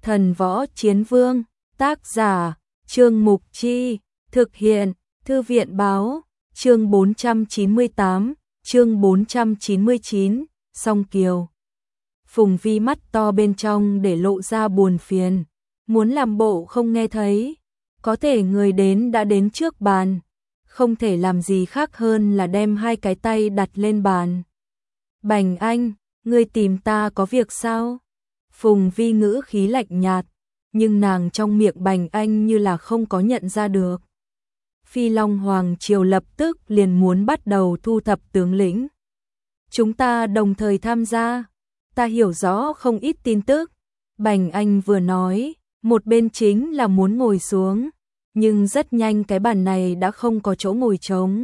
Thần Võ Chiến Vương, tác giả, Trương Mục Chi, thực hiện, Thư viện Báo, chương 498, chương 499, Song Kiều. Phùng Vi mắt to bên trong để lộ ra buồn phiền, muốn làm bộ không nghe thấy, có thể người đến đã đến trước bàn, không thể làm gì khác hơn là đem hai cái tay đặt lên bàn. Bành Anh, ngươi tìm ta có việc sao? Phùng Vi ngữ khí lạnh nhạt, nhưng nàng trong miệng Bành Anh như là không có nhận ra được. Phi Long Hoàng Triều lập tức liền muốn bắt đầu thu thập tướng lĩnh. Chúng ta đồng thời tham gia, ta hiểu rõ không ít tin tức. Bành Anh vừa nói, một bên chính là muốn ngồi xuống, nhưng rất nhanh cái bàn này đã không có chỗ ngồi trống.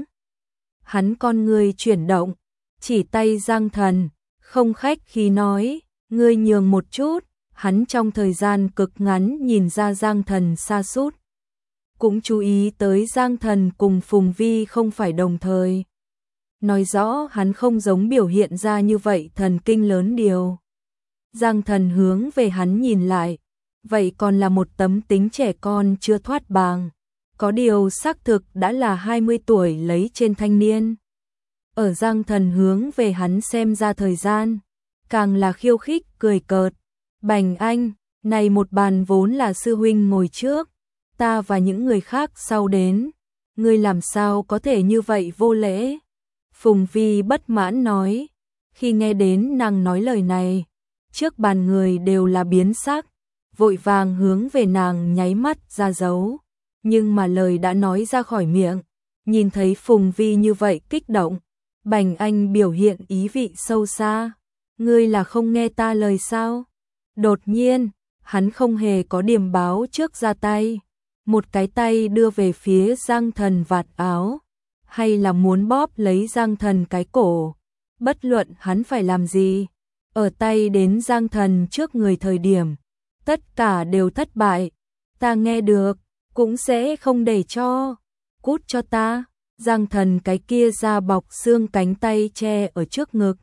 Hắn con người chuyển động, chỉ tay Giang Thần, không khách khí nói, ngươi nhường một chút. Hắn trong thời gian cực ngắn nhìn ra Giang Thần sa sút, cũng chú ý tới Giang Thần cùng Phùng Vi không phải đồng thời. Nói rõ hắn không giống biểu hiện ra như vậy thần kinh lớn điều. Giang Thần hướng về hắn nhìn lại, vậy còn là một tấm tính trẻ con chưa thoát bàng, có điều xác thực đã là 20 tuổi lấy trên thanh niên. Ở Giang Thần hướng về hắn xem ra thời gian, càng là khiêu khích cười cợt. Bành Anh, này một bàn vốn là sư huynh ngồi trước, ta và những người khác sau đến, ngươi làm sao có thể như vậy vô lễ? Phùng Vi bất mãn nói, khi nghe đến nàng nói lời này, trước bàn người đều là biến sắc, vội vàng hướng về nàng nháy mắt ra dấu, nhưng mà lời đã nói ra khỏi miệng, nhìn thấy Phùng Vi như vậy kích động, Bành Anh biểu hiện ý vị sâu xa, ngươi là không nghe ta lời sao? Đột nhiên, hắn không hề có điểm báo trước ra tay, một cái tay đưa về phía Giang Thần vạt áo, hay là muốn bóp lấy Giang Thần cái cổ. Bất luận hắn phải làm gì, ở tay đến Giang Thần trước người thời điểm, tất cả đều thất bại. Ta nghe được, cũng sẽ không để cho. Cút cho ta. Giang Thần cái kia da bọc xương cánh tay che ở trước ngực.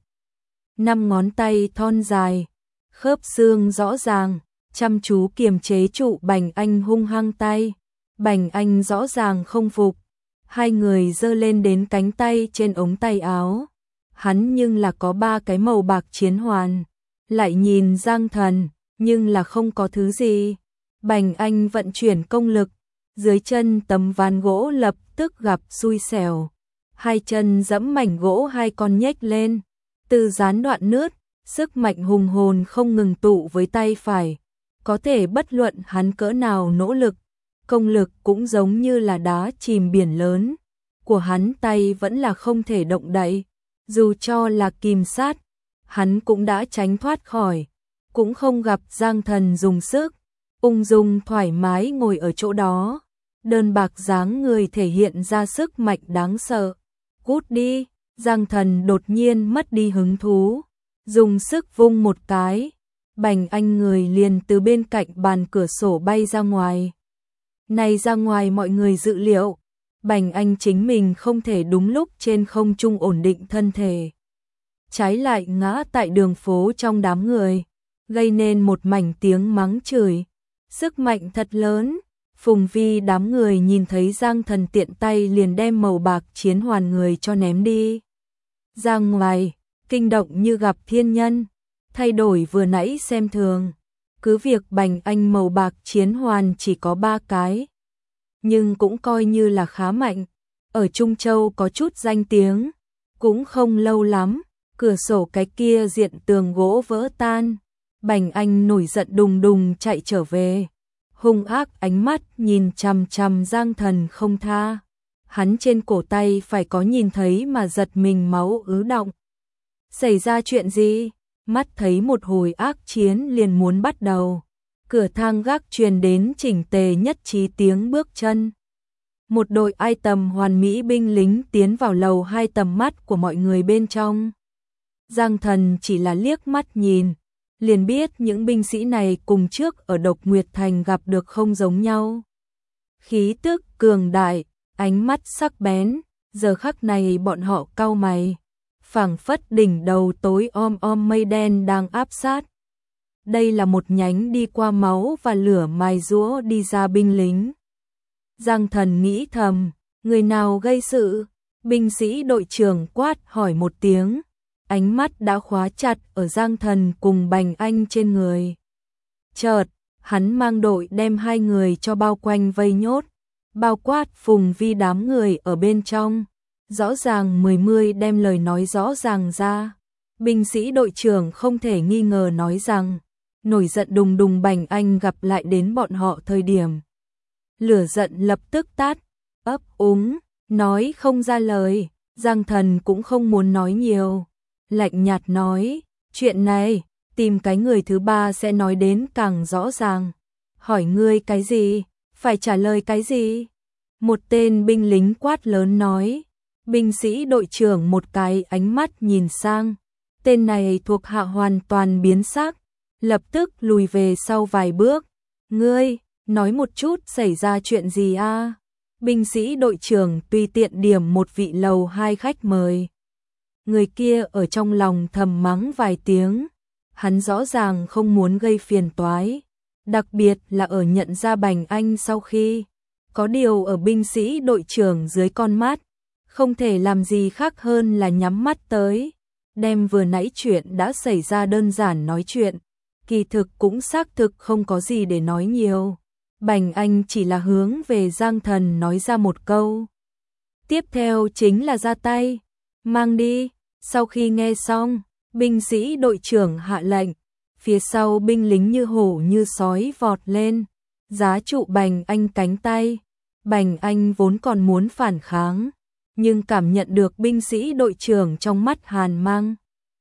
5 ngón tay thon dài, khớp xương rõ ràng, chăm chú kiềm chế trụ Bành Anh hung hăng tay. Bành Anh rõ ràng không phục, hai người giơ lên đến cánh tay trên ống tay áo. Hắn nhưng là có 3 cái màu bạc chiến hoàn, lại nhìn Giang Thần, nhưng là không có thứ gì. Bành Anh vận chuyển công lực, dưới chân tấm ván gỗ lập tức gặp xui xẻo. Hai chân giẫm mảnh gỗ hai con nhếch lên, từ gián đoạn nứt. Sức mạnh hùng hồn không ngừng tụ với tay phải, có thể bất luận hắn cỡ nào nỗ lực, công lực cũng giống như là đá chìm biển lớn, của hắn tay vẫn là không thể động đậy, dù cho là kìm sát, hắn cũng đã tránh thoát khỏi, cũng không gặp Giang Thần dùng sức, ung dung thoải mái ngồi ở chỗ đó, đơn bạc dáng người thể hiện ra sức mạnh đáng sợ. Cút đi, Giang Thần đột nhiên mất đi hứng thú. Dùng sức vung một cái, Bành Anh người liền từ bên cạnh bàn cửa sổ bay ra ngoài. Này ra ngoài mọi người dự liệu, Bành Anh chính mình không thể đúng lúc trên không trung ổn định thân thể. Trái lại ngã tại đường phố trong đám người, gây nên một mảnh tiếng mắng chửi. Sức mạnh thật lớn, Phùng Vi đám người nhìn thấy Giang Thần tiện tay liền đem màu bạc chiến hoàn người cho ném đi. Ra ngoài, kinh động như gặp thiên nhân, thay đổi vừa nãy xem thường, cứ việc Bành Anh màu bạc chiến hoàn chỉ có 3 cái, nhưng cũng coi như là khá mạnh, ở Trung Châu có chút danh tiếng, cũng không lâu lắm, cửa sổ cái kia diện tường gỗ vỡ tan, Bành Anh nổi giận đùng đùng chạy trở về, hung ác ánh mắt nhìn chằm chằm Giang Thần không tha, hắn trên cổ tay phải có nhìn thấy mà giật mình máu ứ đọng. Xảy ra chuyện gì? Mắt thấy một hồi ác chiến liền muốn bắt đầu. Cửa thang gác truyền đến chỉnh tề nhất trí tiếng bước chân. Một đội ai tầm hoàn mỹ binh lính tiến vào lầu hai tầm mắt của mọi người bên trong. Giang Thần chỉ là liếc mắt nhìn, liền biết những binh sĩ này cùng trước ở Độc Nguyệt Thành gặp được không giống nhau. Khí tức cường đại, ánh mắt sắc bén, giờ khắc này bọn họ cau mày. Phảng phất đỉnh đầu tối om om mây đen đang áp sát. đây là một nhánh đi qua máu và lửa mài giũa đi ra binh lính. Giang Thần nghĩ thầm, người nào gây sự? Binh sĩ đội trưởng quát hỏi một tiếng, ánh mắt đã khóa chặt ở Giang Thần cùng Bành Anh trên người. Chợt, hắn mang đội đem hai người cho bao quanh vây nhốt, bao quát Phùng Vi đám người ở bên trong. Rõ ràng mươi đem lời nói rõ ràng ra. Binh sĩ đội trưởng không thể nghi ngờ nói rằng, nổi giận đùng đùng Bành Anh gặp lại đến bọn họ thời điểm. Lửa giận lập tức tắt, ấp úng, nói không ra lời. Giang Thần cũng không muốn nói nhiều, lạnh nhạt nói, chuyện này, tìm cái người thứ ba sẽ nói đến càng rõ ràng. Hỏi ngươi cái gì, phải trả lời cái gì? Một tên binh lính quát lớn nói. Binh sĩ đội trưởng một cái ánh mắt nhìn sang, tên này thuộc hạ hoàn toàn biến sắc, lập tức lùi về sau vài bước. Ngươi, nói một chút xảy ra chuyện gì a? Binh sĩ đội trưởng tùy tiện điểm một vị lầu hai khách mời. Người kia ở trong lòng thầm mắng vài tiếng, hắn rõ ràng không muốn gây phiền toái, đặc biệt là ở nhận ra Bành Anh sau khi. Có điều ở binh sĩ đội trưởng dưới con mắt, không thể làm gì khác hơn là nhắm mắt tới, đem vừa nãy chuyện đã xảy ra đơn giản nói chuyện, kỳ thực cũng xác thực không có gì để nói nhiều. Bành Anh chỉ là hướng về Giang Thần nói ra một câu. Tiếp theo chính là ra tay, mang đi. Sau khi nghe xong, binh sĩ đội trưởng hạ lệnh, phía sau binh lính như hổ như sói vọt lên, giá trụ Bành Anh cánh tay. Bành Anh vốn còn muốn phản kháng, nhưng cảm nhận được binh sĩ đội trưởng trong mắt hàn mang,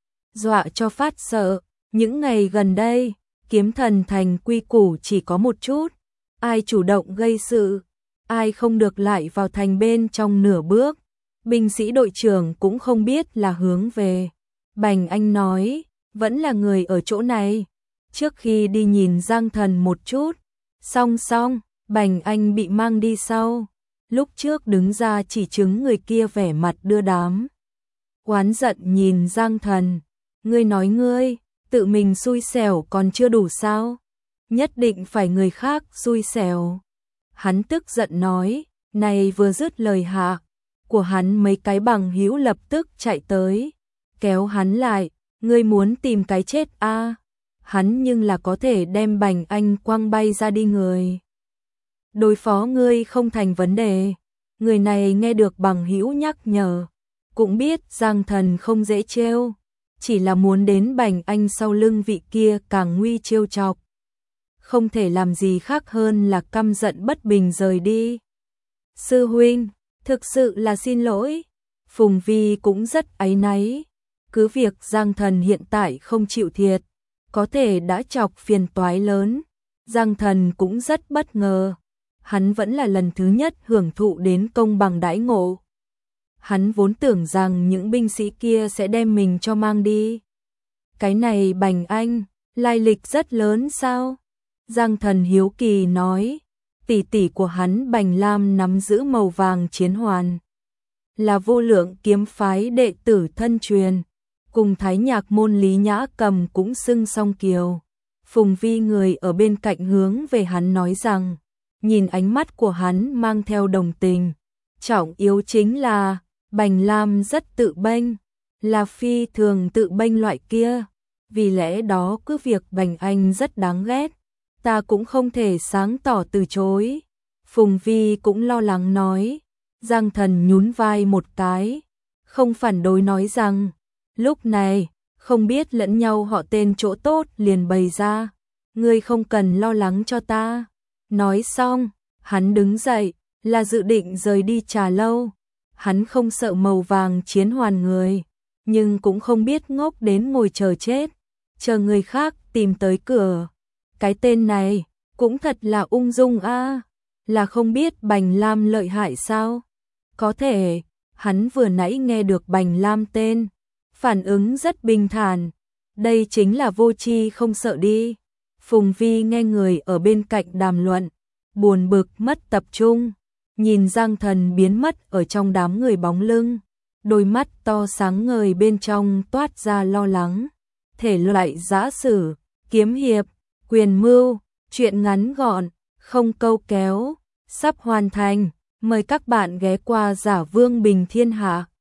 dọa cho phát sợ. Những ngày gần đây, Kiếm Thần thành quy củ chỉ có một chút, ai chủ động gây sự, ai không được lại vào thành bên trong nửa bước. Binh sĩ đội trưởng cũng không biết là hướng về. Bành Anh nói, vẫn là người ở chỗ này. Trước khi đi nhìn Giang Thần một chút, song Bành Anh bị mang đi sau. Lúc trước đứng ra chỉ chứng người kia vẻ mặt đưa đám. Oán giận nhìn Giang Thần, ngươi nói ngươi, tự mình xui xẻo còn chưa đủ sao? Nhất định phải người khác xui xẻo. Hắn tức giận nói, này vừa dứt lời hạ của hắn mấy cái bằng hữu lập tức chạy tới, kéo hắn lại, ngươi muốn tìm cái chết a? Hắn nhưng là có thể đem Bành Anh quăng bay ra đi người. Đối phó ngươi không thành vấn đề. Người này nghe được bằng hữu nhắc nhở, cũng biết Giang Thần không dễ trêu, chỉ là muốn đến Bành Anh sau lưng vị kia càng nguy trêu chọc. Không thể làm gì khác hơn là căm giận bất bình rời đi. Sư huynh, thực sự là xin lỗi. Phùng Vi cũng rất áy náy, cứ việc Giang Thần hiện tại không chịu thiệt, có thể đã chọc phiền toái lớn. Giang Thần cũng rất bất ngờ, hắn vẫn là lần thứ nhất hưởng thụ đến công bằng đãi ngộ. Hắn vốn tưởng rằng những binh sĩ kia sẽ đem mình cho mang đi. Cái này Bành Anh, lai lịch rất lớn sao? Giang Thần hiếu kỳ nói, tỷ tỷ của hắn Bành Lam nắm giữ màu vàng chiến hoàn, là vô lượng kiếm phái đệ tử thân truyền, cùng Thái Nhạc môn Lý Nhã Cầm cũng xưng song kiều. Phùng Vi người ở bên cạnh hướng về hắn nói rằng, nhìn ánh mắt của hắn mang theo đồng tình, trọng yếu chính là Bành Lam rất tự bênh, là phi thường tự bênh loại kia, vì lẽ đó cứ việc Bành Anh rất đáng ghét, ta cũng không thể sáng tỏ từ chối. Phùng Vi cũng lo lắng nói. Giang Thần nhún vai một cái, không phản đối nói rằng, lúc này, không biết lẫn nhau họ tên chỗ tốt liền bày ra, ngươi không cần lo lắng cho ta. Nói xong, hắn đứng dậy, là dự định rời đi trà lâu. Hắn không sợ màu vàng chiến hoàn người, nhưng cũng không biết ngốc đến ngồi chờ chết, chờ người khác tìm tới cửa. Cái tên này, cũng thật là ung dung a, là không biết Bành Lam lợi hại sao? Có thể, hắn vừa nãy nghe được Bành Lam tên, phản ứng rất bình thản, đây chính là vô tri không sợ đi. Phùng Vi nghe người ở bên cạnh đàm luận, buồn bực mất tập trung, nhìn Giang Thần biến mất ở trong đám người bóng lưng, đôi mắt to sáng ngời bên trong toát ra lo lắng. Thể loại giã sử, kiếm hiệp, quyền mưu, truyện ngắn gọn, không câu kéo, sắp hoàn thành. Mời các bạn ghé qua Giả Vương Bình Thiên Hạ.